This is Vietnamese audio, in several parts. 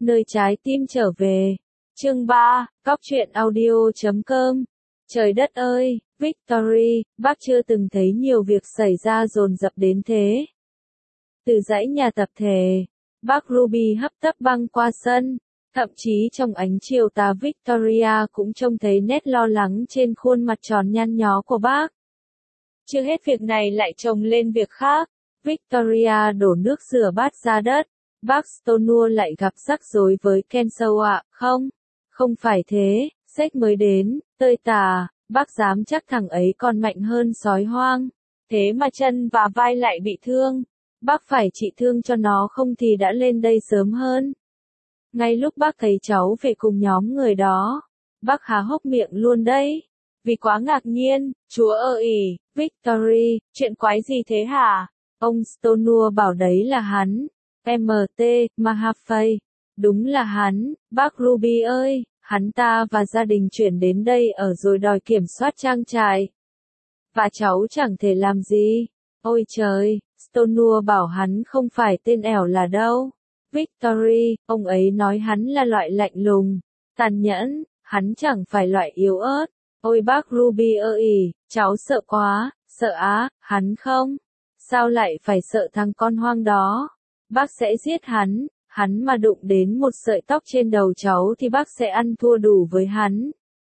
nơi trái tim trở về. Chương 3, Cóc truyện audio.com. Trời đất ơi, Victory, bác chưa từng thấy nhiều việc xảy ra dồn dập đến thế. Từ dãy nhà tập thể, bác Ruby hấp tấp băng qua sân, thậm chí trong ánh chiều tà Victoria cũng trông thấy nét lo lắng trên khuôn mặt tròn nhăn nhó của bác. Chưa hết việc này lại chồng lên việc khác, Victoria đổ nước rửa bát ra đất, bác Stonewall lại gặp rắc rối với Kenzo ạ, không phải thế, sách mới đến, tơi tả, bác dám chắc thằng ấy còn mạnh hơn sói hoang, thế mà chân và vai lại bị thương, bác phải trị thương cho nó không thì đã lên đây sớm hơn. Ngay lúc bác thấy cháu về cùng nhóm người đó, bác há hốc miệng luôn đấy, vì quá ngạc nhiên, chúa ơi, Victory, chuyện quái gì thế hả? Ông Stonewall bảo đấy là hắn, MT, Mahaffey, đúng là hắn, bác Ruby ơi, hắn ta và gia đình chuyển đến đây ở rồi đòi kiểm soát trang trại. Và cháu chẳng thể làm gì, ôi trời, Stonewall bảo hắn không phải tên ẻo là đâu. Victory, ông ấy nói hắn là loại lạnh lùng, tàn nhẫn, hắn chẳng phải loại yếu ớt. Ôi bác Ruby ơi, cháu sợ quá, sợ á, hắn không? Sao lại phải sợ thằng con hoang đó? Bác sẽ giết hắn mà đụng đến một sợi tóc trên đầu cháu thì bác sẽ ăn thua đủ với hắn.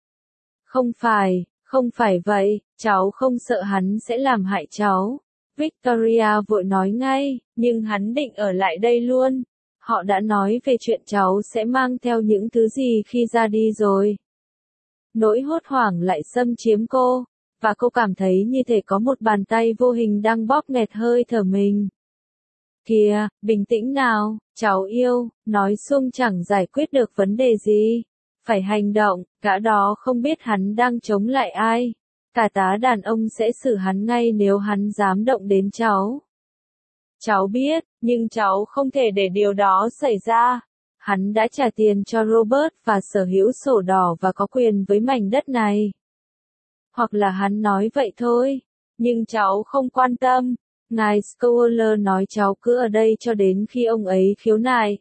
Không phải vậy, cháu không sợ hắn sẽ làm hại cháu. Victoria vội nói ngay, nhưng hắn định ở lại đây luôn. Họ đã nói về chuyện cháu sẽ mang theo những thứ gì khi ra đi rồi. Nỗi hốt hoảng lại xâm chiếm cô, và cô cảm thấy như thể có một bàn tay vô hình đang bóp nghẹt hơi thở mình. Kìa, bình tĩnh nào, cháu yêu, nói xuông chẳng giải quyết được vấn đề gì. Phải hành động, gã đó không biết hắn đang chống lại ai. Cả tá đàn ông sẽ xử hắn ngay nếu hắn dám động đến cháu. Cháu biết, nhưng cháu không thể để điều đó xảy ra. Hắn đã trả tiền cho Robert và sở hữu sổ đỏ và có quyền với mảnh đất này. Hoặc là hắn nói vậy thôi, nhưng cháu không quan tâm. Ngài Scholar nói cháu cứ ở đây cho đến khi ông ấy khiếu nại.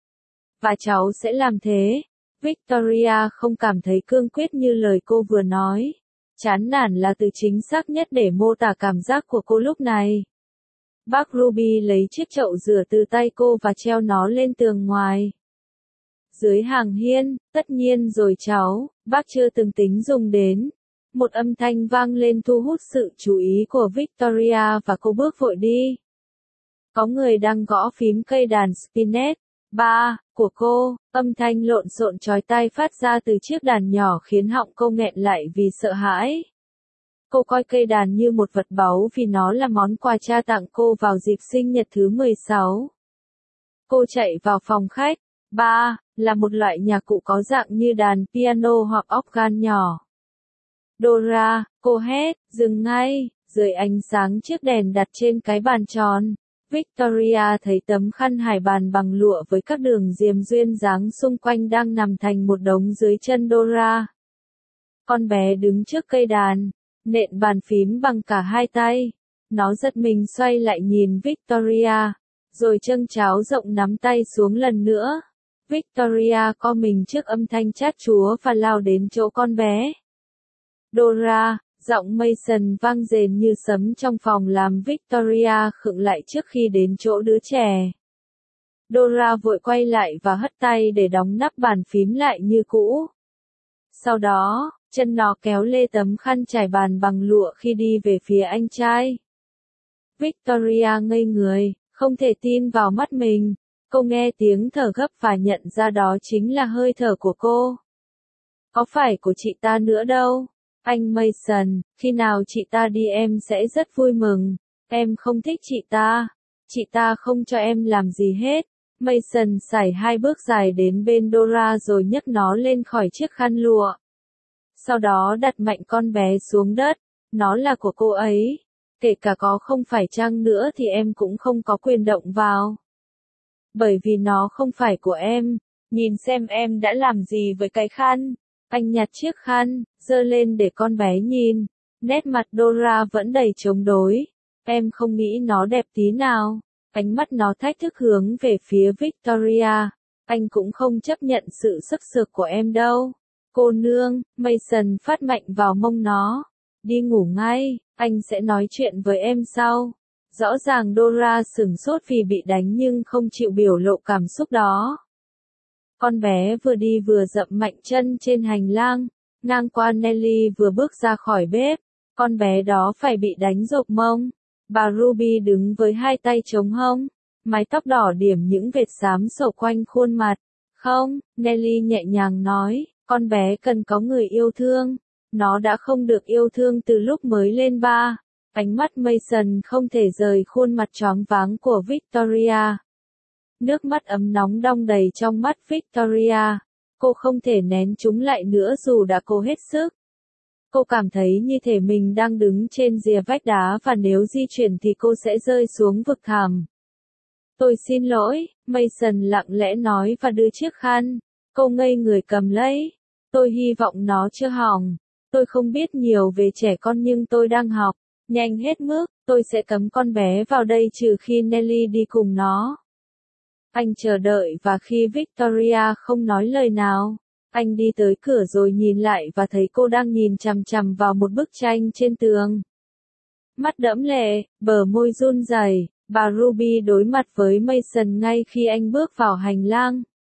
Và cháu sẽ làm thế. Victoria không cảm thấy cương quyết như lời cô vừa nói. Chán nản là từ chính xác nhất để mô tả cảm giác của cô lúc này. Bác Ruby lấy chiếc chậu rửa từ tay cô và treo nó lên tường ngoài. Dưới hàng hiên, tất nhiên rồi cháu, bác chưa từng tính dùng đến. Một âm thanh vang lên thu hút sự chú ý của Victoria và cô bước vội đi. Có người đang gõ phím cây đàn spinet, của cô, âm thanh lộn xộn chói tai phát ra từ chiếc đàn nhỏ khiến họng cô nghẹn lại vì sợ hãi. Cô coi cây đàn như một vật báu vì nó là món quà cha tặng cô vào dịp sinh nhật thứ 16. Cô chạy vào phòng khách, là một loại nhạc cụ có dạng như đàn piano hoặc organ nhỏ. Dora, cô hét, dừng ngay, dưới ánh sáng chiếc đèn đặt trên cái bàn tròn. Victoria thấy tấm khăn hải bàn bằng lụa với các đường diềm duyên dáng xung quanh đang nằm thành một đống dưới chân Dora. Con bé đứng trước cây đàn, nện bàn phím bằng cả hai tay. Nó giật mình xoay lại nhìn Victoria, rồi châng cháo rộng nắm tay xuống lần nữa. Victoria co mình trước âm thanh chát chúa và lao đến chỗ con bé. Dora, giọng Mason vang rền như sấm trong phòng làm Victoria khựng lại trước khi đến chỗ đứa trẻ. Dora vội quay lại và hất tay để đóng nắp bàn phím lại như cũ. Sau đó, chân nó kéo lê tấm khăn trải bàn bằng lụa khi đi về phía anh trai. Victoria ngây người, không thể tin vào mắt mình. Cô nghe tiếng thở gấp và nhận ra đó chính là hơi thở của cô. Có phải của chị ta nữa đâu. Anh Mason, khi nào chị ta đi em sẽ rất vui mừng. Em không thích chị ta không cho em làm gì hết. Mason sải hai bước dài đến bên Dora rồi nhấc nó lên khỏi chiếc khăn lụa. Sau đó đặt mạnh con bé xuống đất, nó là của cô ấy. Kể cả có không phải chăng nữa thì em cũng không có quyền động vào. Bởi vì nó không phải của em, nhìn xem em đã làm gì với cái khăn. Anh nhặt chiếc khăn, giơ lên để con bé nhìn. Nét mặt Dora vẫn đầy chống đối. Em không nghĩ nó đẹp tí nào. Ánh mắt nó thách thức hướng về phía Victoria. Anh cũng không chấp nhận sự sức sược của em đâu. Cô nương, Mason phát mạnh vào mông nó. Đi ngủ ngay, anh sẽ nói chuyện với em sau. Rõ ràng Dora sửng sốt vì bị đánh nhưng không chịu biểu lộ cảm xúc đó. Con bé vừa đi vừa dậm mạnh chân trên hành lang, ngang qua Nelly vừa bước ra khỏi bếp. Con bé đó phải bị đánh rộp mông. Bà Ruby đứng với hai tay chống hông, mái tóc đỏ điểm những vệt xám sầu quanh khuôn mặt. Không, Nelly nhẹ nhàng nói, con bé cần có người yêu thương. Nó đã không được yêu thương từ lúc mới lên 3. Ánh mắt Mason không thể rời khuôn mặt choáng váng của Victoria. Nước mắt ấm nóng đong đầy trong mắt Victoria. Cô không thể nén chúng lại nữa dù đã cố hết sức. Cô cảm thấy như thể mình đang đứng trên rìa vách đá và nếu di chuyển thì cô sẽ rơi xuống vực thẳm. Tôi xin lỗi, Mason lặng lẽ nói và đưa chiếc khăn. Cô ngây người cầm lấy. Tôi hy vọng nó chưa hỏng. Tôi không biết nhiều về trẻ con nhưng tôi đang học. Nhanh hết mức, tôi sẽ cấm con bé vào đây trừ khi Nelly đi cùng nó. Anh chờ đợi và khi Victoria không nói lời nào, anh đi tới cửa rồi nhìn lại và thấy cô đang nhìn chằm chằm vào một bức tranh trên tường. Mắt đẫm lệ, bờ môi run rẩy, bà Ruby đối mặt với Mason ngay khi anh bước vào hành lang.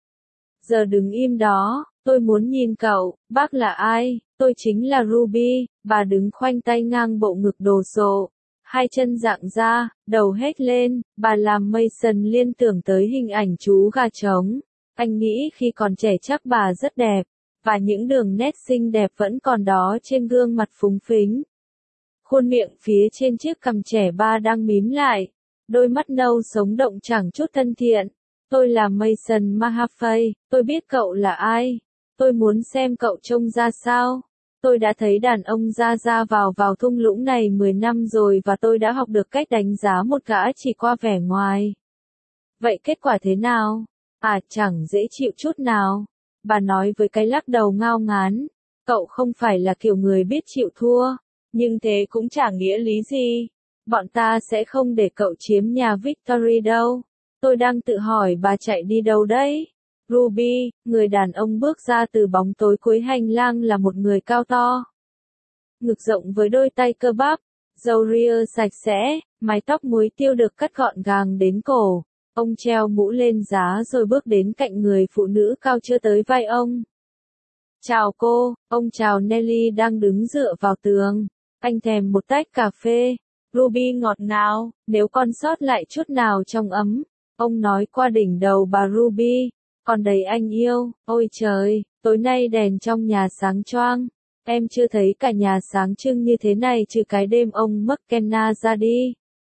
Giờ đứng im đó, tôi muốn nhìn cậu, bác là ai? Tôi chính là Ruby, bà đứng khoanh tay ngang bộ ngực đồ sộ. Hai chân dạng ra, đầu hết lên, bà làm Mason liên tưởng tới hình ảnh chú gà trống. Anh nghĩ khi còn trẻ chắc bà rất đẹp, và những đường nét xinh đẹp vẫn còn đó trên gương mặt phúng phính. Khuôn miệng phía trên chiếc cằm trẻ ba đang mím lại, đôi mắt nâu sống động chẳng chút thân thiện. Tôi là Mason Mahaffey, tôi biết cậu là ai. Tôi muốn xem cậu trông ra sao. Tôi đã thấy đàn ông ra vào thung lũng này 10 năm rồi và tôi đã học được cách đánh giá một gã chỉ qua vẻ ngoài. Vậy kết quả thế nào? À, chẳng dễ chịu chút nào. Bà nói với cái lắc đầu ngao ngán. Cậu không phải là kiểu người biết chịu thua. Nhưng thế cũng chẳng nghĩa lý gì. Bọn ta sẽ không để cậu chiếm nhà Victory đâu. Tôi đang tự hỏi bà chạy đi đâu đấy? Ruby, người đàn ông bước ra từ bóng tối cuối hành lang là một người cao to. Ngực rộng với đôi tay cơ bắp, râu ria sạch sẽ, mái tóc muối tiêu được cắt gọn gàng đến cổ. Ông treo mũ lên giá rồi bước đến cạnh người phụ nữ cao chưa tới vai ông. Chào cô, ông chào Nelly đang đứng dựa vào tường. Anh thèm một tách cà phê. Ruby ngọt ngào, nếu còn sót lại chút nào trong ấm. Ông nói qua đỉnh đầu bà Ruby. Còn đầy anh yêu, ôi trời, tối nay đèn trong nhà sáng choang. Em chưa thấy cả nhà sáng trưng như thế này trừ cái đêm ông McKenna ra đi.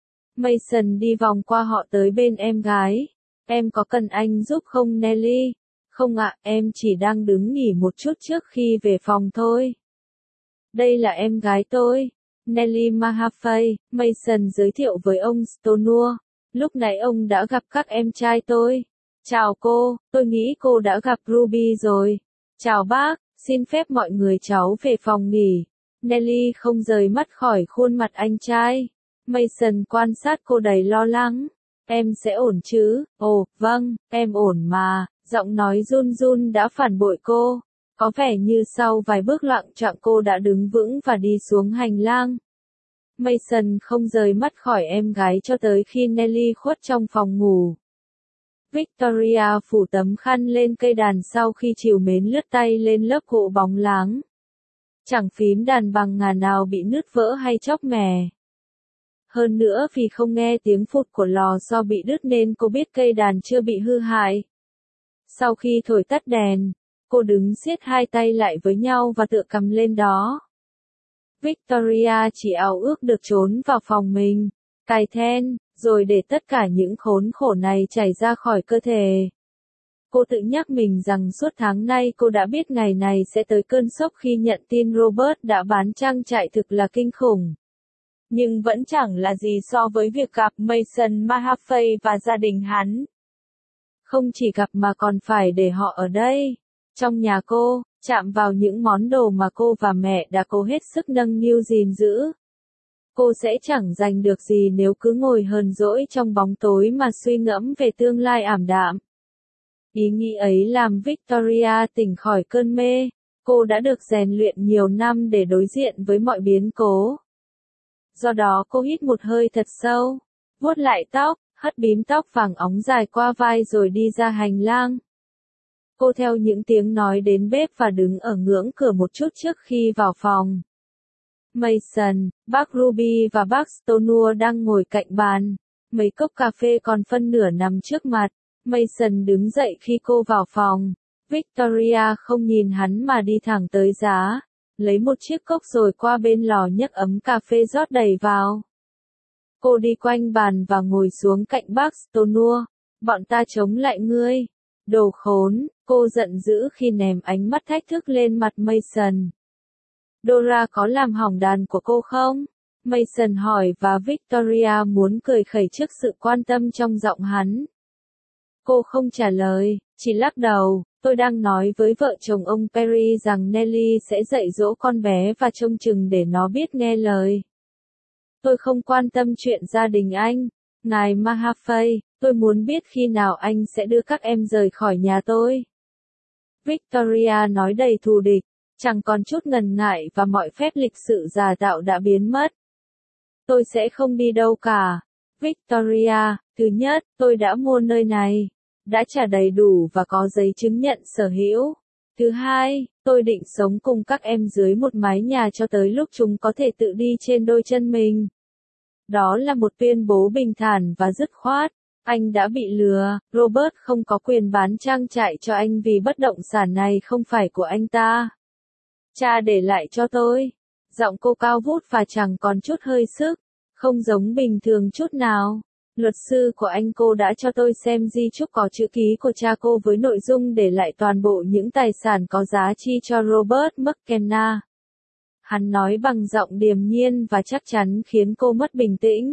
Mason đi vòng qua họ tới bên em gái. Em có cần anh giúp không Nelly? Không ạ, em chỉ đang đứng nghỉ một chút trước khi về phòng thôi. Đây là em gái tôi, Nelly Mahaffey, Mason giới thiệu với ông Stonua. Lúc nãy ông đã gặp các em trai tôi. Chào cô, tôi nghĩ cô đã gặp Ruby rồi. Chào bác, xin phép mọi người cháu về phòng nghỉ. Nelly không rời mắt khỏi khuôn mặt anh trai. Mason quan sát cô đầy lo lắng. Em sẽ ổn chứ? Ồ, vâng, em ổn mà. Giọng nói run run đã phản bội cô. Có vẻ như sau vài bước loạng choạng cô đã đứng vững và đi xuống hành lang. Mason không rời mắt khỏi em gái cho tới khi Nelly khuất trong phòng ngủ. Victoria phủ tấm khăn lên cây đàn sau khi trìu mến lướt tay lên lớp gỗ bóng láng. Chẳng phím đàn bằng ngà nào bị nứt vỡ hay chóc mẻ. Hơn nữa vì không nghe tiếng phụt của lò xo bị đứt nên cô biết cây đàn chưa bị hư hại. Sau khi thổi tắt đèn, cô đứng siết hai tay lại với nhau và tựa cầm lên đó. Victoria chỉ ao ước được trốn vào phòng mình, cài then, rồi để tất cả những khốn khổ này chảy ra khỏi cơ thể. Cô tự nhắc mình rằng suốt tháng nay cô đã biết ngày này sẽ tới cơn sốc khi nhận tin Robert đã bán trang trại thực là kinh khủng. Nhưng vẫn chẳng là gì so với việc gặp Mason Mahaffey và gia đình hắn. Không chỉ gặp mà còn phải để họ ở đây, trong nhà cô, chạm vào những món đồ mà cô và mẹ đã cố hết sức nâng niu gìn giữ. Cô sẽ chẳng giành được gì nếu cứ ngồi hờn dỗi trong bóng tối mà suy ngẫm về tương lai ảm đạm. Ý nghĩ ấy làm Victoria tỉnh khỏi cơn mê. Cô đã được rèn luyện nhiều năm để đối diện với mọi biến cố. Do đó cô hít một hơi thật sâu, vuốt lại tóc, hất bím tóc vàng óng dài qua vai rồi đi ra hành lang. Cô theo những tiếng nói đến bếp và đứng ở ngưỡng cửa một chút trước khi vào phòng. Mason, bác Ruby và bác Stonewall đang ngồi cạnh bàn. Mấy cốc cà phê còn phân nửa nằm trước mặt. Mason đứng dậy khi cô vào phòng. Victoria không nhìn hắn mà đi thẳng tới giá, lấy một chiếc cốc rồi qua bên lò nhấc ấm cà phê rót đầy vào. Cô đi quanh bàn và ngồi xuống cạnh bác Stonewall. Bọn ta chống lại ngươi. Đồ khốn, cô giận dữ khi ném ánh mắt thách thức lên mặt Mason. Dora có làm hỏng đàn của cô không? Mason hỏi và Victoria muốn cười khẩy trước sự quan tâm trong giọng hắn. Cô không trả lời, chỉ lắc đầu. Tôi đang nói với vợ chồng ông Perry rằng Nelly sẽ dạy dỗ con bé và trông chừng để nó biết nghe lời. Tôi không quan tâm chuyện gia đình anh. Ngài Mahaffey, tôi muốn biết khi nào anh sẽ đưa các em rời khỏi nhà tôi. Victoria nói đầy thù địch, chẳng còn chút ngần ngại và mọi phép lịch sự giả tạo đã biến mất. Tôi sẽ không đi đâu cả. Victoria, thứ nhất, tôi đã mua nơi này, đã trả đầy đủ và có giấy chứng nhận sở hữu. Thứ hai, tôi định sống cùng các em dưới một mái nhà cho tới lúc chúng có thể tự đi trên đôi chân mình. Đó là một tuyên bố bình thản và dứt khoát. Anh đã bị lừa, Robert không có quyền bán trang trại cho anh vì bất động sản này không phải của anh ta. Cha để lại cho tôi. Giọng cô cao vút và chẳng còn chút hơi sức, không giống bình thường chút nào. Luật sư của anh cô đã cho tôi xem di chúc có chữ ký của cha cô với nội dung để lại toàn bộ những tài sản có giá trị cho Robert McKenna. Hắn nói bằng giọng điềm nhiên và chắc chắn khiến cô mất bình tĩnh.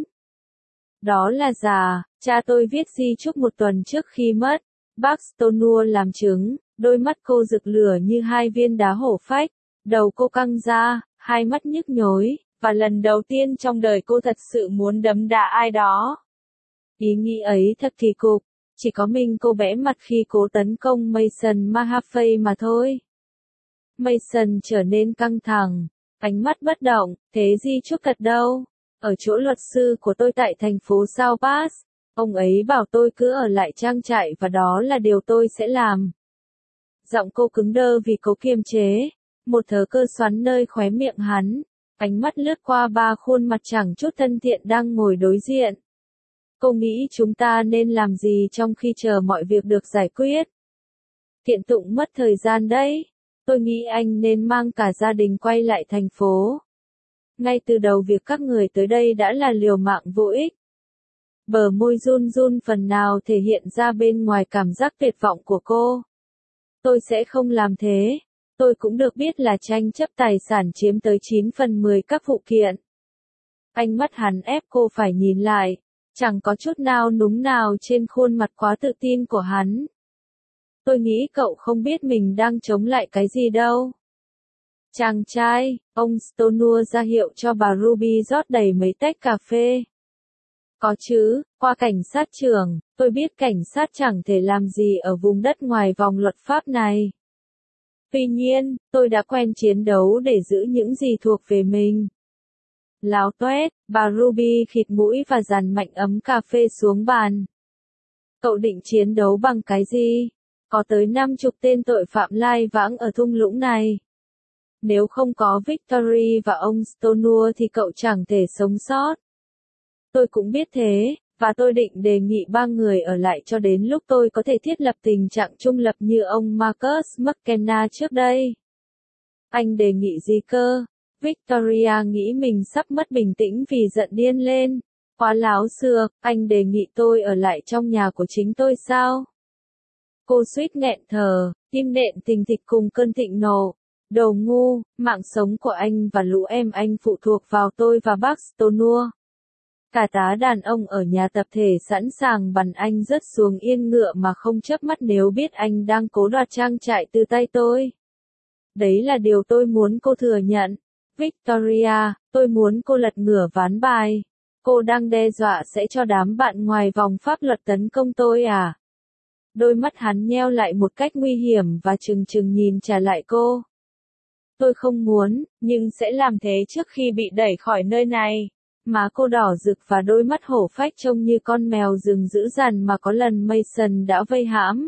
Đó là giả, cha tôi viết di chúc một tuần trước khi mất. Bác Stonewall làm chứng, đôi mắt cô rực lửa như hai viên đá hổ phách, đầu cô căng ra, hai mắt nhức nhối, và lần đầu tiên trong đời cô thật sự muốn đấm đá ai đó. Ý nghĩ ấy thật kỳ cục, chỉ có mình cô bẽ mặt khi cố tấn công Mason Mahaffey mà thôi. Mason trở nên căng thẳng, ánh mắt bất động, thế di chúc thật đâu? Ở chỗ luật sư của tôi tại thành phố South Pass, ông ấy bảo tôi cứ ở lại trang trại và đó là điều tôi sẽ làm. Giọng cô cứng đơ vì cố kiềm chế, một thớ cơ xoắn nơi khóe miệng hắn, ánh mắt lướt qua ba khuôn mặt chẳng chút thân thiện đang ngồi đối diện. Cô nghĩ chúng ta nên làm gì trong khi chờ mọi việc được giải quyết? Kiện tụng mất thời gian đấy. Tôi nghĩ anh nên mang cả gia đình quay lại thành phố. Ngay từ đầu việc các người tới đây đã là liều mạng vô ích. Bờ môi run run phần nào thể hiện ra bên ngoài cảm giác tuyệt vọng của cô. Tôi sẽ không làm thế. Tôi cũng được biết là tranh chấp tài sản chiếm tới 9/10 các vụ kiện. Ánh mắt hắn ép cô phải nhìn lại. Chẳng có chút nao núng nào trên khuôn mặt quá tự tin của hắn. Tôi nghĩ cậu không biết mình đang chống lại cái gì đâu. Chàng trai, ông Stonewall ra hiệu cho bà Ruby rót đầy mấy tách cà phê. Có chứ, qua cảnh sát trưởng, tôi biết cảnh sát chẳng thể làm gì ở vùng đất ngoài vòng luật pháp này. Tuy nhiên, tôi đã quen chiến đấu để giữ những gì thuộc về mình. Láo toét, bà Ruby khịt mũi và dàn mạnh ấm cà phê xuống bàn. Cậu định chiến đấu bằng cái gì? Có tới 50 tên tội phạm lai vãng ở thung lũng này. Nếu không có Victory và ông Stonewall thì cậu chẳng thể sống sót. Tôi cũng biết thế, và tôi định đề nghị 3 người ở lại cho đến lúc tôi có thể thiết lập tình trạng trung lập như ông Marcus McKenna trước đây. Anh đề nghị gì cơ? Victoria nghĩ mình sắp mất bình tĩnh vì giận điên lên. Quá láo xược, anh đề nghị tôi ở lại trong nhà của chính tôi sao? Cô suýt nghẹn thở, tim nện thình thịch cùng cơn thịnh nộ. Đồ ngu, mạng sống của anh và lũ em anh phụ thuộc vào tôi và bác Stonewall. Cả tá đàn ông ở nhà tập thể sẵn sàng bắn anh rớt xuống yên ngựa mà không chớp mắt nếu biết anh đang cố đoạt trang trại từ tay tôi. Đấy là điều tôi muốn cô thừa nhận. Victoria, tôi muốn cô lật ngửa ván bài. Cô đang đe dọa sẽ cho đám bạn ngoài vòng pháp luật tấn công tôi à? Đôi mắt hắn nheo lại một cách nguy hiểm và trừng trừng nhìn trả lại cô. Tôi không muốn, nhưng sẽ làm thế trước khi bị đẩy khỏi nơi này. Má cô đỏ rực và đôi mắt hổ phách trông như con mèo rừng dữ dằn mà có lần Mason đã vây hãm.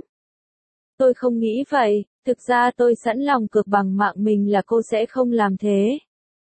Tôi không nghĩ vậy, thực ra tôi sẵn lòng cược bằng mạng mình là cô sẽ không làm thế.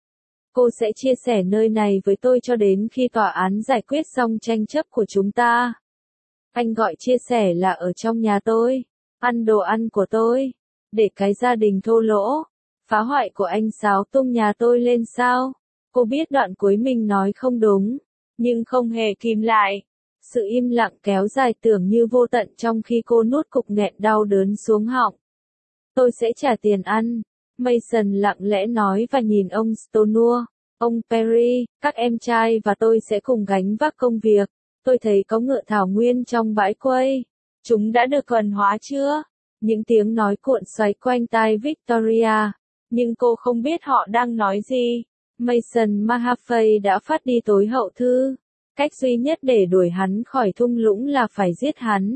Cô sẽ chia sẻ nơi này với tôi cho đến khi tòa án giải quyết xong tranh chấp của chúng ta. Anh gọi chia sẻ là ở trong nhà tôi, ăn đồ ăn của tôi, để cái gia đình thô lỗ, phá hoại của anh xáo tung nhà tôi lên sao? Cô biết đoạn cuối mình nói không đúng, nhưng không hề kìm lại. Sự im lặng kéo dài tưởng như vô tận trong khi cô nuốt cục nghẹn đau đớn xuống họng. Tôi sẽ trả tiền ăn, Mason lặng lẽ nói và nhìn ông Stonewall. Ông Perry, các em trai và tôi sẽ cùng gánh vác công việc. Tôi thấy có ngựa thảo nguyên trong bãi quây. Chúng đã được thuần hóa chưa? Những tiếng nói cuộn xoáy quanh tai Victoria. Nhưng cô không biết họ đang nói gì. Mason Mahaffey đã phát đi tối hậu thư. Cách duy nhất để đuổi hắn khỏi thung lũng là phải giết hắn.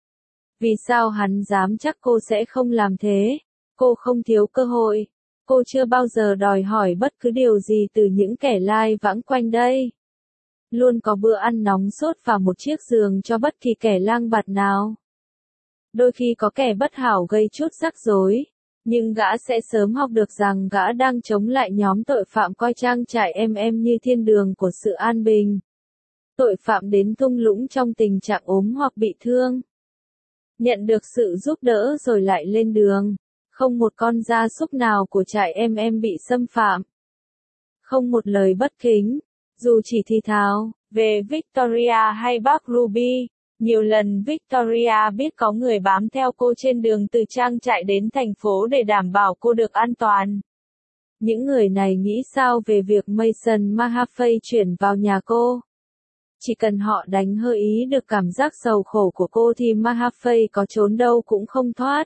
Vì sao hắn dám chắc cô sẽ không làm thế? Cô không thiếu cơ hội. Cô chưa bao giờ đòi hỏi bất cứ điều gì từ những kẻ lai vãng quanh đây. Luôn có bữa ăn nóng sốt và một chiếc giường cho bất kỳ kẻ lang bạt nào. Đôi khi có kẻ bất hảo gây chút rắc rối, nhưng gã sẽ sớm học được rằng gã đang chống lại nhóm tội phạm coi trang trại em như thiên đường của sự an bình. Tội phạm đến thung lũng trong tình trạng ốm hoặc bị thương. Nhận được sự giúp đỡ rồi lại lên đường. Không một con gia súc nào của trại em bị xâm phạm. Không một lời bất kính, dù chỉ thì thào, về Victoria hay bác Ruby. Nhiều lần Victoria biết có người bám theo cô trên đường từ trang trại đến thành phố để đảm bảo cô được an toàn. Những người này nghĩ sao về việc Mason Mahaffey chuyển vào nhà cô? Chỉ cần họ đánh hơi ý được cảm giác sầu khổ của cô thì Mahaffey có trốn đâu cũng không thoát.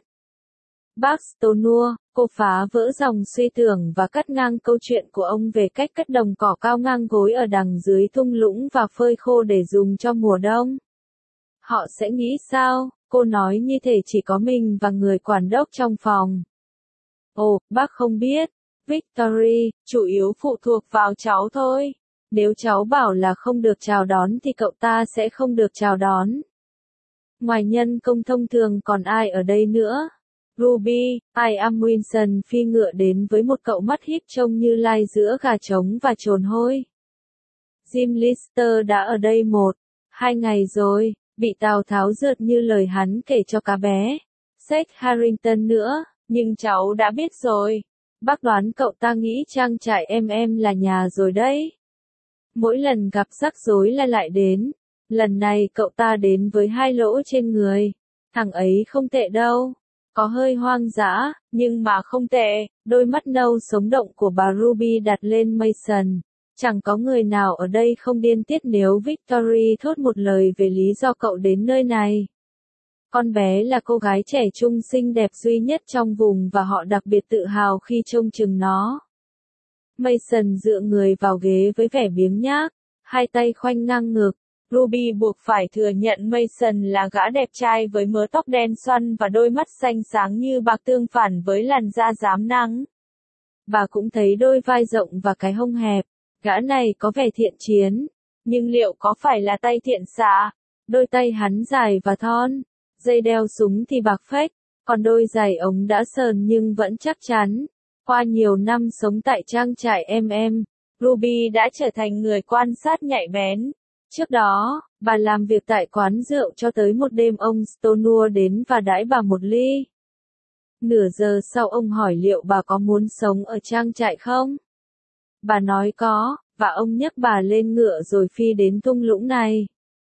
Bác Stonewall, cô phá vỡ dòng suy tưởng và cắt ngang câu chuyện của ông về cách cất đồng cỏ cao ngang gối ở đằng dưới thung lũng và phơi khô để dùng cho mùa đông. Họ sẽ nghĩ sao? Cô nói như thể chỉ có mình và người quản đốc trong phòng. Ồ, bác không biết. Victory, chủ yếu phụ thuộc vào cháu thôi. Nếu cháu bảo là không được chào đón thì cậu ta sẽ không được chào đón. Ngoài nhân công thông thường còn ai ở đây nữa? Ruby, I am Wilson phi ngựa đến với một cậu mắt híp trông như lai giữa gà trống và trồn hôi. Jim Lister đã ở đây 1-2 ngày rồi, bị Tào Tháo rượt như lời hắn kể cho cá bé. Seth Harrington nữa, nhưng cháu đã biết rồi. Bác đoán cậu ta nghĩ trang trại em là nhà rồi đấy. Mỗi lần gặp rắc rối là lại đến. Lần này cậu ta đến với 2 lỗ trên người. Thằng ấy không tệ đâu. Có hơi hoang dã, nhưng mà không tệ. Đôi mắt nâu sống động của bà Ruby đặt lên Mason. Chẳng có người nào ở đây không điên tiết nếu Victory thốt một lời về lý do cậu đến nơi này. Con bé là cô gái trẻ trung xinh đẹp duy nhất trong vùng và họ đặc biệt tự hào khi trông chừng nó. Mason dựa người vào ghế với vẻ biếng nhác, hai tay khoanh ngang ngực. Ruby buộc phải thừa nhận Mason là gã đẹp trai với mớ tóc đen xoăn và đôi mắt xanh sáng như bạc tương phản với làn da rám nắng. Bà cũng thấy đôi vai rộng và cái hông hẹp. Gã này có vẻ thiện chiến, nhưng liệu có phải là tay thiện xạ? Đôi tay hắn dài và thon, dây đeo súng thì bạc phách, còn đôi giày ống đã sờn nhưng vẫn chắc chắn. Qua nhiều năm sống tại trang trại em, Ruby đã trở thành người quan sát nhạy bén. Trước đó, bà làm việc tại quán rượu cho tới một đêm ông Stonewall đến và đãi bà một ly. Nửa giờ sau ông hỏi liệu bà có muốn sống ở trang trại không? Bà nói có, và ông nhấc bà lên ngựa rồi phi đến thung lũng này.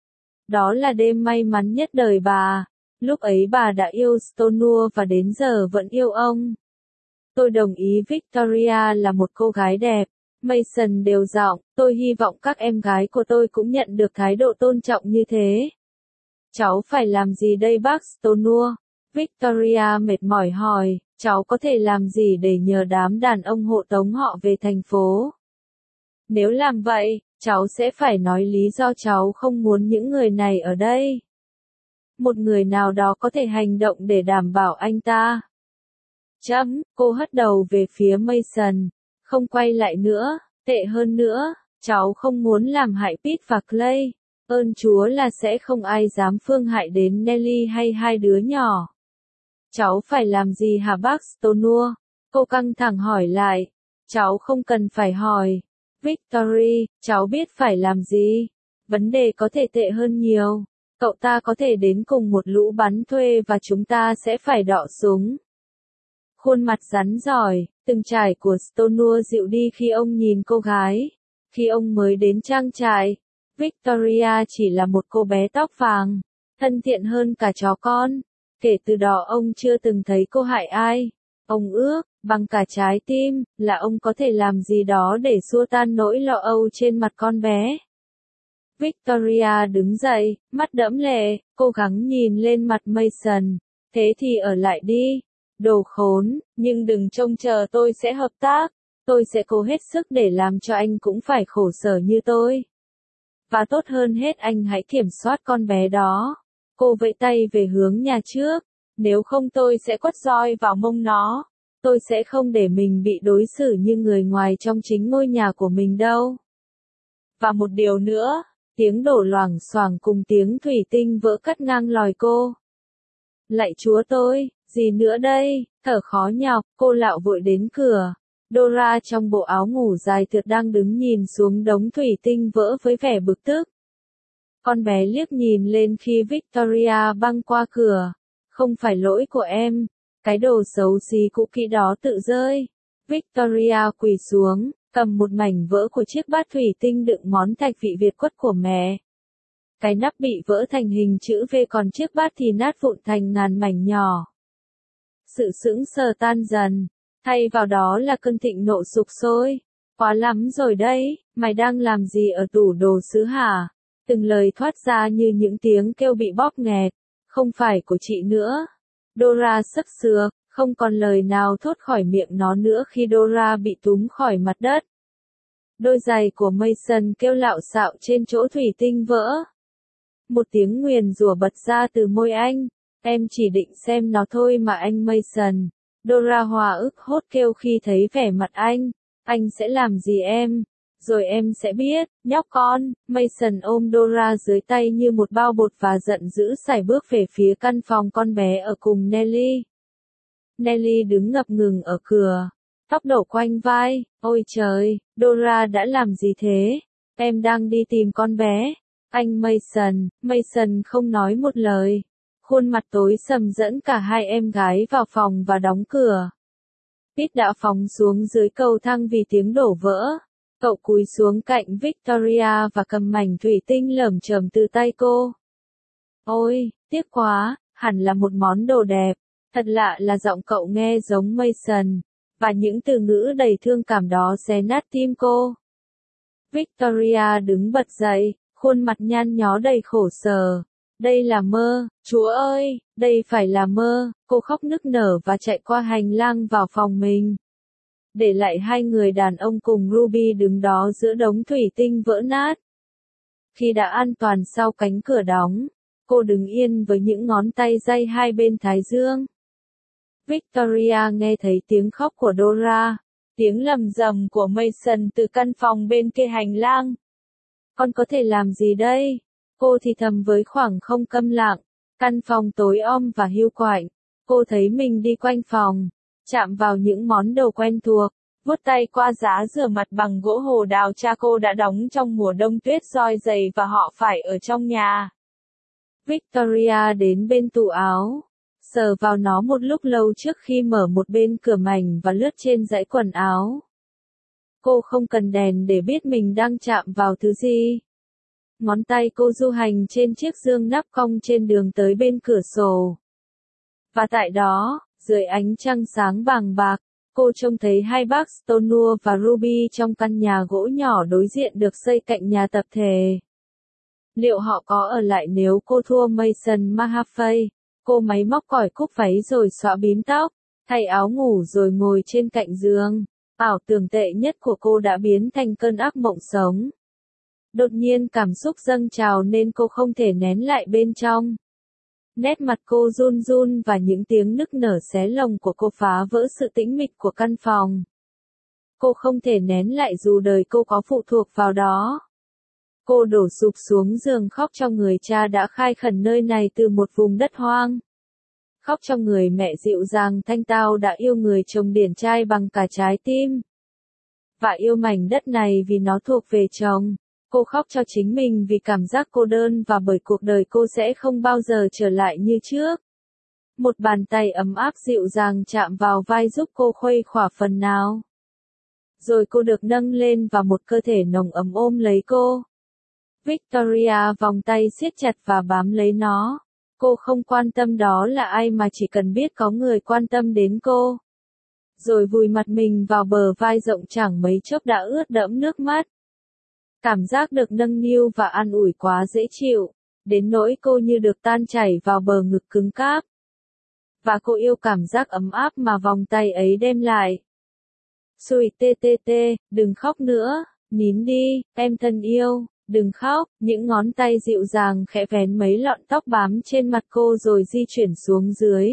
Đó là đêm may mắn nhất đời bà. Lúc ấy bà đã yêu Stonewall và đến giờ vẫn yêu ông. Tôi đồng ý Victoria là một cô gái đẹp. Mason đều giọng, tôi hy vọng các em gái của tôi cũng nhận được thái độ tôn trọng như thế. Cháu phải làm gì đây bác Stonewall? Victoria mệt mỏi hỏi, cháu có thể làm gì để nhờ đám đàn ông hộ tống họ về thành phố? Nếu làm vậy, cháu sẽ phải nói lý do cháu không muốn những người này ở đây. Một người nào đó có thể hành động để đảm bảo anh ta. Cô hất đầu về phía Mason. Không quay lại nữa, tệ hơn nữa, cháu không muốn làm hại Pete và Clay. Ơn Chúa là sẽ không ai dám phương hại đến Nelly hay hai đứa nhỏ. Cháu phải làm gì hả bác Stonewall? Cô căng thẳng hỏi lại. Cháu không cần phải hỏi. Victory, cháu biết phải làm gì. Vấn đề có thể tệ hơn nhiều. Cậu ta có thể đến cùng một lũ bắn thuê và chúng ta sẽ phải đọ súng. Khuôn mặt rắn giỏi, từng trải của Stonewall dịu đi khi ông nhìn cô gái. Khi ông mới đến trang trại, Victoria chỉ là một cô bé tóc vàng, thân thiện hơn cả chó con. Kể từ đó ông chưa từng thấy cô hại ai. Ông ước, bằng cả trái tim, là ông có thể làm gì đó để xua tan nỗi lo âu trên mặt con bé. Victoria đứng dậy, mắt đẫm lệ, cố gắng nhìn lên mặt Mason. Thế thì ở lại đi. Đồ khốn, nhưng đừng trông chờ tôi sẽ hợp tác. Tôi sẽ cố hết sức để làm cho anh cũng phải khổ sở như tôi. Và tốt hơn hết anh hãy kiểm soát con bé đó. Cô vẫy tay về hướng nhà trước. Nếu không tôi sẽ quất roi vào mông nó. Tôi sẽ không để mình bị đối xử như người ngoài trong chính ngôi nhà của mình đâu. Và một điều nữa, tiếng đổ loảng xoảng cùng tiếng thủy tinh vỡ cắt ngang lòi cô. Lạy Chúa tôi, gì nữa đây? Thở khó nhọc, cô lạo vội đến cửa. Dora trong bộ áo ngủ dài thượt đang đứng nhìn xuống đống thủy tinh vỡ với vẻ bực tức. Con bé liếc nhìn lên khi Victoria băng qua cửa. Không phải lỗi của em. Cái đồ xấu xí cũ kỹ đó tự rơi. Victoria quỳ xuống, cầm một mảnh vỡ của chiếc bát thủy tinh đựng món thạch vị Việt quất của mẹ. Cái nắp bị vỡ thành hình chữ V còn chiếc bát thì nát vụn thành ngàn mảnh nhỏ. Sự sững sờ tan dần, thay vào đó là cơn thịnh nộ sục sôi. Quá lắm rồi đấy, mày đang làm gì ở tủ đồ sứ hả? Từng lời thoát ra như những tiếng kêu bị bóp nghẹt, không phải của chị nữa. Dora sấp sược, không còn lời nào thốt khỏi miệng nó nữa khi Dora bị túm khỏi mặt đất. Đôi giày của Mason kêu lạo xạo trên chỗ thủy tinh vỡ. Một tiếng nguyền rủa bật ra từ môi anh. Em chỉ định xem nó thôi mà anh Mason. Dora hòa ức hốt kêu khi thấy vẻ mặt anh. Anh sẽ làm gì em? Rồi em sẽ biết, nhóc con. Mason ôm Dora dưới tay như một bao bột và giận dữ sải bước về phía căn phòng con bé ở cùng Nelly. Nelly đứng ngập ngừng ở cửa. Tóc đổ quanh vai. Ôi trời, Dora đã làm gì thế? Em đang đi tìm con bé. Anh Mason không nói một lời. Khuôn mặt tối sầm dẫn cả hai em gái vào phòng và đóng cửa. Pete đã phóng xuống dưới cầu thang vì tiếng đổ vỡ. Cậu cúi xuống cạnh Victoria và cầm mảnh thủy tinh lởm chởm từ tay cô. Ôi, tiếc quá, hẳn là một món đồ đẹp. Thật lạ là giọng cậu nghe giống Mason, và những từ ngữ đầy thương cảm đó xé nát tim cô. Victoria đứng bật dậy, khuôn mặt nhăn nhó đầy khổ sở. Đây là mơ, Chúa ơi, đây phải là mơ. Cô khóc nức nở và chạy qua hành lang vào phòng mình. Để lại hai người đàn ông cùng Ruby đứng đó giữa đống thủy tinh vỡ nát. Khi đã an toàn sau cánh cửa đóng, cô đứng yên với những ngón tay day hai bên thái dương. Victoria nghe thấy tiếng khóc của Dora, tiếng lầm rầm của Mason từ căn phòng bên kia hành lang. Con có thể làm gì đây? Cô thì thầm với khoảng không câm lặng. Căn phòng tối om và hiu quạnh. Cô thấy mình đi quanh phòng, chạm vào những món đồ quen thuộc, vuốt tay qua giá rửa mặt bằng gỗ hồ đào cha cô đã đóng trong mùa đông tuyết roi dày và họ phải ở trong nhà. Victoria đến bên tủ áo, sờ vào nó một lúc lâu trước khi mở một bên cửa mảnh và lướt trên dãy quần áo. Cô không cần đèn để biết mình đang chạm vào thứ gì. Ngón tay cô du hành trên chiếc giường nắp cong trên đường tới bên cửa sổ. Và tại đó, dưới ánh trăng sáng vàng bạc, cô trông thấy hai bác Stonewall và Ruby trong căn nhà gỗ nhỏ đối diện được xây cạnh nhà tập thể. Liệu họ có ở lại nếu cô thua Mason Mahaffey? Cô máy móc còi cúc váy rồi xõa bím tóc, thay áo ngủ rồi ngồi trên cạnh giường. Ảo tưởng tệ nhất của cô đã biến thành cơn ác mộng sống. Đột nhiên cảm xúc dâng trào nên cô không thể nén lại bên trong. Nét mặt cô run run và những tiếng nức nở xé lồng của cô phá vỡ sự tĩnh mịch của căn phòng. Cô không thể nén lại dù đời cô có phụ thuộc vào đó. Cô đổ sụp xuống giường khóc cho người cha đã khai khẩn nơi này từ một vùng đất hoang. Khóc cho người mẹ dịu dàng thanh tao đã yêu người chồng điển trai bằng cả trái tim. Và yêu mảnh đất này vì nó thuộc về chồng. Cô khóc cho chính mình vì cảm giác cô đơn và bởi cuộc đời cô sẽ không bao giờ trở lại như trước. Một bàn tay ấm áp dịu dàng chạm vào vai giúp cô khuây khỏa phần nào. Rồi cô được nâng lên và một cơ thể nồng ấm ôm lấy cô. Victoria vòng tay siết chặt và bám lấy nó. Cô không quan tâm đó là ai mà chỉ cần biết có người quan tâm đến cô. Rồi vùi mặt mình vào bờ vai rộng chẳng mấy chốc đã ướt đẫm nước mắt. Cảm giác được nâng niu và an ủi quá dễ chịu, đến nỗi cô như được tan chảy vào bờ ngực cứng cáp. Và cô yêu cảm giác ấm áp mà vòng tay ấy đem lại. Sweet tê tê tê, đừng khóc nữa, nín đi, em thân yêu, đừng khóc. Những ngón tay dịu dàng khẽ vén mấy lọn tóc bám trên mặt cô rồi di chuyển xuống dưới.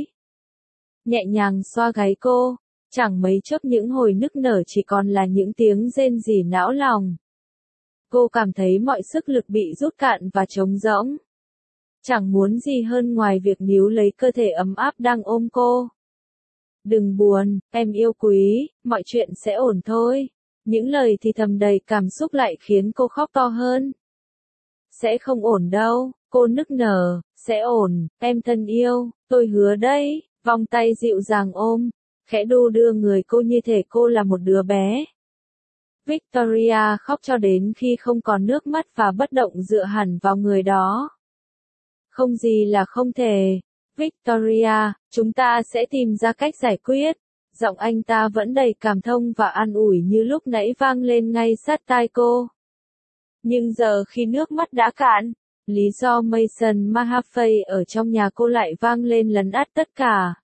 Nhẹ nhàng xoa gáy cô, chẳng mấy chốc những hồi nức nở chỉ còn là những tiếng rên rỉ não lòng. Cô cảm thấy mọi sức lực bị rút cạn và trống rỗng. Chẳng muốn gì hơn ngoài việc níu lấy cơ thể ấm áp đang ôm cô. Đừng buồn, em yêu quý, mọi chuyện sẽ ổn thôi. Những lời thì thầm đầy cảm xúc lại khiến cô khóc to hơn. Sẽ không ổn đâu, cô nức nở, sẽ ổn, em thân yêu, tôi hứa đấy. Vòng tay dịu dàng ôm, khẽ đu đưa người cô như thể cô là một đứa bé. Victoria khóc cho đến khi không còn nước mắt và bất động dựa hẳn vào người đó. Không gì là không thể. Victoria, chúng ta sẽ tìm ra cách giải quyết. Giọng anh ta vẫn đầy cảm thông và an ủi như lúc nãy vang lên ngay sát tai cô. Nhưng giờ khi nước mắt đã cạn, lý do Mason Mahaffey ở trong nhà cô lại vang lên lấn át tất cả.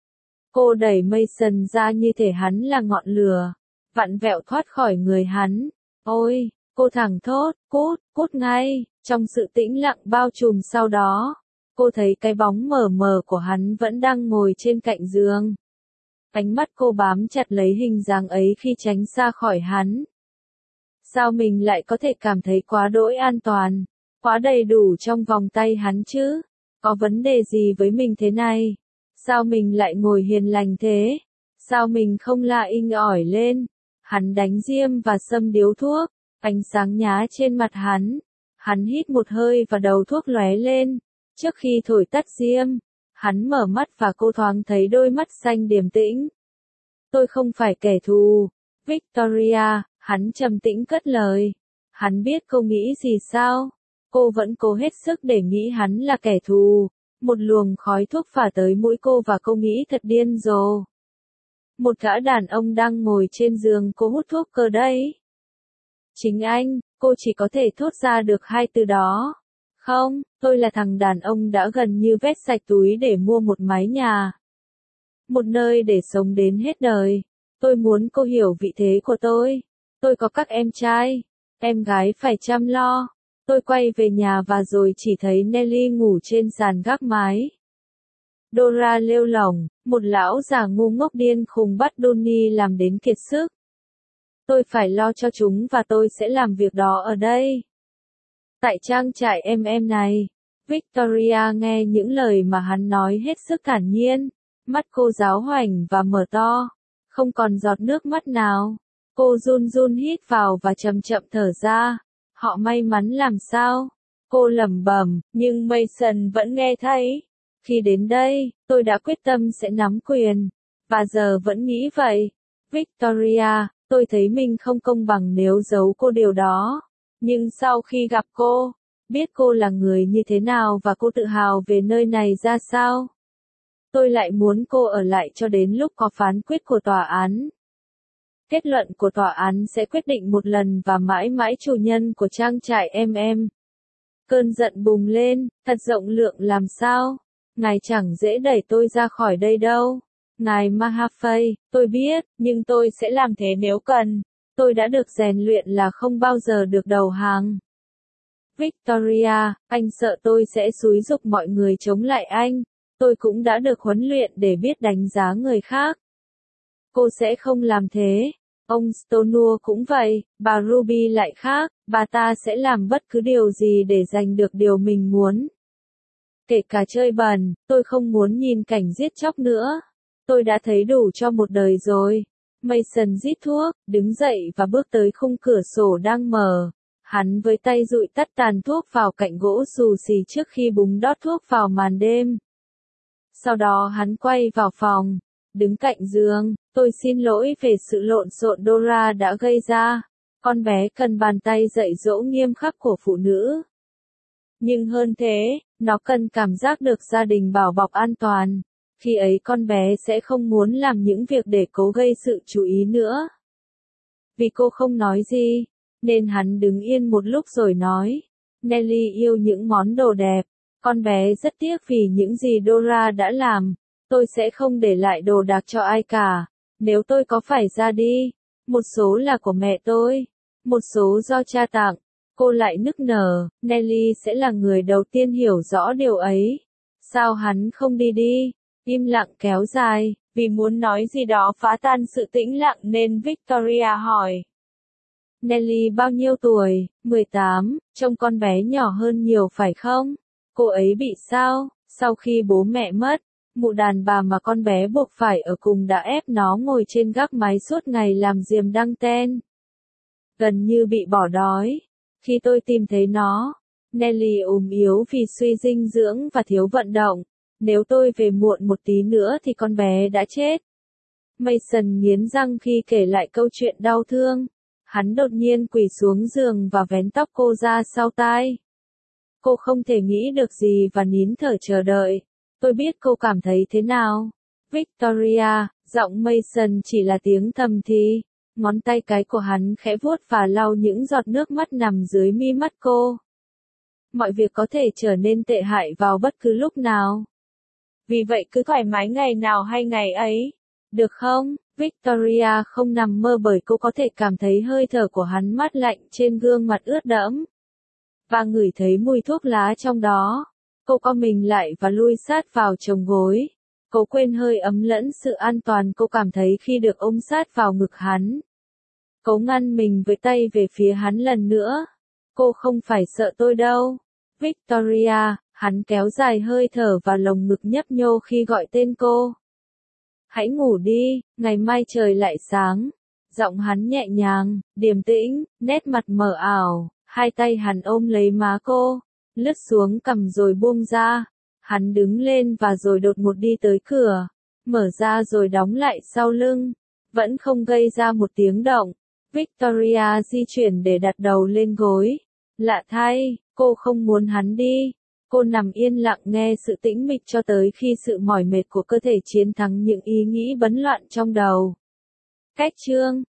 Cô đẩy Mason ra như thể hắn là ngọn lửa, vặn vẹo thoát khỏi người hắn. Ôi, cô thẳng thốt, cút ngay. Trong sự tĩnh lặng bao trùm sau đó, cô thấy cái bóng mờ mờ của hắn vẫn đang ngồi trên cạnh giường. Ánh mắt cô bám chặt lấy hình dáng ấy khi tránh xa khỏi hắn. Sao mình lại có thể cảm thấy quá đỗi an toàn, quá đầy đủ trong vòng tay hắn chứ? Có vấn đề gì với mình thế này? Sao mình lại ngồi hiền lành thế? Sao mình không la inh ỏi lên? Hắn đánh diêm và xâm điếu thuốc, ánh sáng nhá trên mặt hắn. Hắn hít một hơi và đầu thuốc lóe lên. Trước khi thổi tắt diêm, hắn mở mắt và cô thoáng thấy đôi mắt xanh điềm tĩnh. Tôi không phải kẻ thù, Victoria, hắn trầm tĩnh cất lời. Hắn biết cô nghĩ gì sao? Cô vẫn cố hết sức để nghĩ hắn là kẻ thù. Một luồng khói thuốc phả tới mũi cô và cô nghĩ thật điên rồ. Một gã đàn ông đang ngồi trên giường cô hút thuốc cơ đấy. Chính anh, cô chỉ có thể thốt ra được hai từ đó. Không, tôi là thằng đàn ông đã gần như vét sạch túi để mua một mái nhà. Một nơi để sống đến hết đời. Tôi muốn cô hiểu vị thế của tôi. Tôi có các em trai, em gái phải chăm lo. Tôi quay về nhà và rồi chỉ thấy Nelly ngủ trên sàn gác mái. Dora lêu lỏng, một lão già ngu ngốc điên khùng bắt Donnie làm đến kiệt sức. Tôi phải lo cho chúng và tôi sẽ làm việc đó ở đây. Tại trang trại em này, Victoria nghe những lời mà hắn nói hết sức thản nhiên. Mắt cô giáo hoành và mở to, không còn giọt nước mắt nào. Cô run run hít vào và chậm chậm thở ra. Họ may mắn làm sao? Cô lẩm bẩm, nhưng Mason vẫn nghe thấy. Khi đến đây, tôi đã quyết tâm sẽ nắm quyền. Và giờ vẫn nghĩ vậy. Victoria, tôi thấy mình không công bằng nếu giấu cô điều đó. Nhưng sau khi gặp cô, biết cô là người như thế nào và cô tự hào về nơi này ra sao, tôi lại muốn cô ở lại cho đến lúc có phán quyết của tòa án. Kết luận của tòa án sẽ quyết định một lần và mãi mãi chủ nhân của trang trại em. Cơn giận bùng lên, thật rộng lượng làm sao? Ngài chẳng dễ đẩy tôi ra khỏi đây đâu. Ngài Mahaffey, tôi biết, nhưng tôi sẽ làm thế nếu cần. Tôi đã được rèn luyện là không bao giờ được đầu hàng. Victoria, anh sợ tôi sẽ xúi giục mọi người chống lại anh. Tôi cũng đã được huấn luyện để biết đánh giá người khác. Cô sẽ không làm thế. Ông Stonewall cũng vậy, bà Ruby lại khác, bà ta sẽ làm bất cứ điều gì để giành được điều mình muốn. Kể cả chơi bẩn, tôi không muốn nhìn cảnh giết chóc nữa. Tôi đã thấy đủ cho một đời rồi. Mason rít thuốc, đứng dậy và bước tới khung cửa sổ đang mở. Hắn với tay dụi tắt tàn thuốc vào cạnh gỗ xù xì trước khi búng đót thuốc vào màn đêm. Sau đó hắn quay vào phòng, đứng cạnh giường. Tôi xin lỗi về sự lộn xộn Dora đã gây ra. Con bé cần bàn tay dạy dỗ nghiêm khắc của phụ nữ. Nhưng hơn thế, nó cần cảm giác được gia đình bảo bọc an toàn. Khi ấy con bé sẽ không muốn làm những việc để cố gây sự chú ý nữa. Vì cô không nói gì, nên hắn đứng yên một lúc rồi nói. Nelly yêu những món đồ đẹp. Con bé rất tiếc vì những gì Dora đã làm. Tôi sẽ không để lại đồ đạc cho ai cả. Nếu tôi có phải ra đi, một số là của mẹ tôi, một số do cha tặng. Cô lại nức nở, Nelly sẽ là người đầu tiên hiểu rõ điều ấy. Sao hắn không đi đi? Im lặng kéo dài, vì muốn nói gì đó phá tan sự tĩnh lặng nên Victoria hỏi. Nelly bao nhiêu tuổi? 18, trông con bé nhỏ hơn nhiều phải không? Cô ấy bị sao? Sau khi bố mẹ mất, mụ đàn bà mà con bé buộc phải ở cùng đã ép nó ngồi trên gác mái suốt ngày làm diềm đăng ten. Gần như bị bỏ đói. Khi tôi tìm thấy nó, Nelly ốm yếu vì suy dinh dưỡng và thiếu vận động. Nếu tôi về muộn một tí nữa thì con bé đã chết. Mason nghiến răng khi kể lại câu chuyện đau thương. Hắn đột nhiên quỳ xuống giường và vén tóc cô ra sau tai. Cô không thể nghĩ được gì và nín thở chờ đợi. Tôi biết cô cảm thấy thế nào. Victoria, giọng Mason chỉ là tiếng thầm thì. Ngón tay cái của hắn khẽ vuốt và lau những giọt nước mắt nằm dưới mi mắt cô. Mọi việc có thể trở nên tệ hại vào bất cứ lúc nào. Vì vậy cứ thoải mái ngày nào hay ngày ấy. Được không? Victoria không nằm mơ bởi cô có thể cảm thấy hơi thở của hắn mát lạnh trên gương mặt ướt đẫm. Và ngửi thấy mùi thuốc lá trong đó. Cô co mình lại và lui sát vào chồng gối. Cô quên hơi ấm lẫn sự an toàn cô cảm thấy khi được ôm sát vào ngực hắn. Cô ngăn mình với tay về phía hắn lần nữa. Cô không phải sợ tôi đâu. Victoria, hắn kéo dài hơi thở và lồng ngực nhấp nhô khi gọi tên cô. Hãy ngủ đi, ngày mai trời lại sáng. Giọng hắn nhẹ nhàng, điềm tĩnh, nét mặt mờ ảo, hai tay hắn ôm lấy má cô, lướt xuống cằm rồi buông ra. Hắn đứng lên và rồi đột ngột đi tới cửa, mở ra rồi đóng lại sau lưng, vẫn không gây ra một tiếng động. Victoria di chuyển để đặt đầu lên gối. Lạ thay, cô không muốn hắn đi. Cô nằm yên lặng nghe sự tĩnh mịch cho tới khi sự mỏi mệt của cơ thể chiến thắng những ý nghĩ bấn loạn trong đầu. Cách chương